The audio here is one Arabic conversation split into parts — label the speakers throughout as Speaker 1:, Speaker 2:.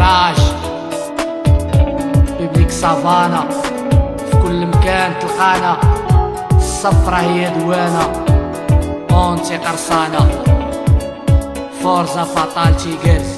Speaker 1: ميراج بيبليك سافانا، في كل مكان تلقانا، الصفرة هي دوانا، اونتي قرصانة، فورزا فاتال تيغرز.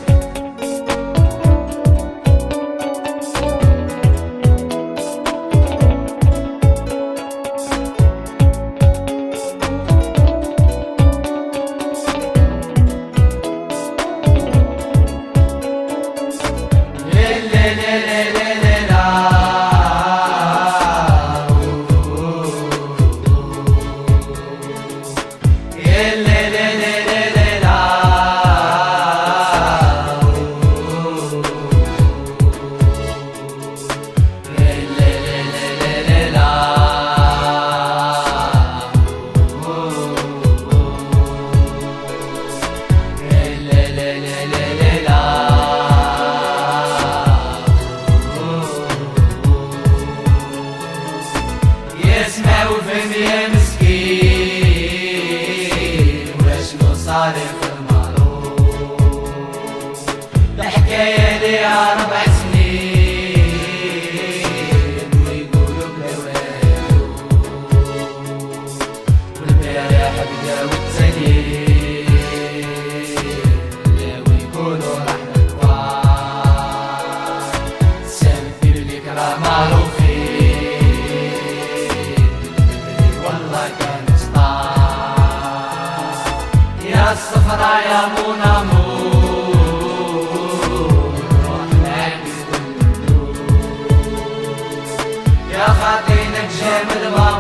Speaker 2: اسمع وفهم يا مسكين واشنو صار في المعروف، الحكاية ليها 4 سنين ويقولوا بلا والو، والبارح بداو التغيير لا ويقولوا راح نكبر، سامي بليك راه معروفين الصفرا يا مون امور، روح نعكس بالندور يا خاطينك جامد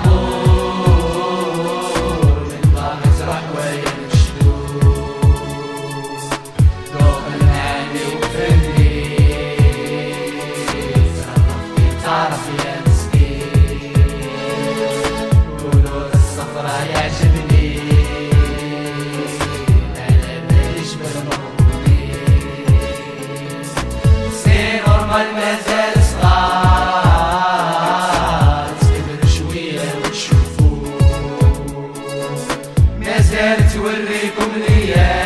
Speaker 2: مامور، نبغى نزرع ويا نشدود دوق المعاني وفهمني، صرفتي تعرف يا مسكين، قولوا الصفرا يعجبني مازال صغار، تكبر شوية وتشوفوا، مازال توريكم ليا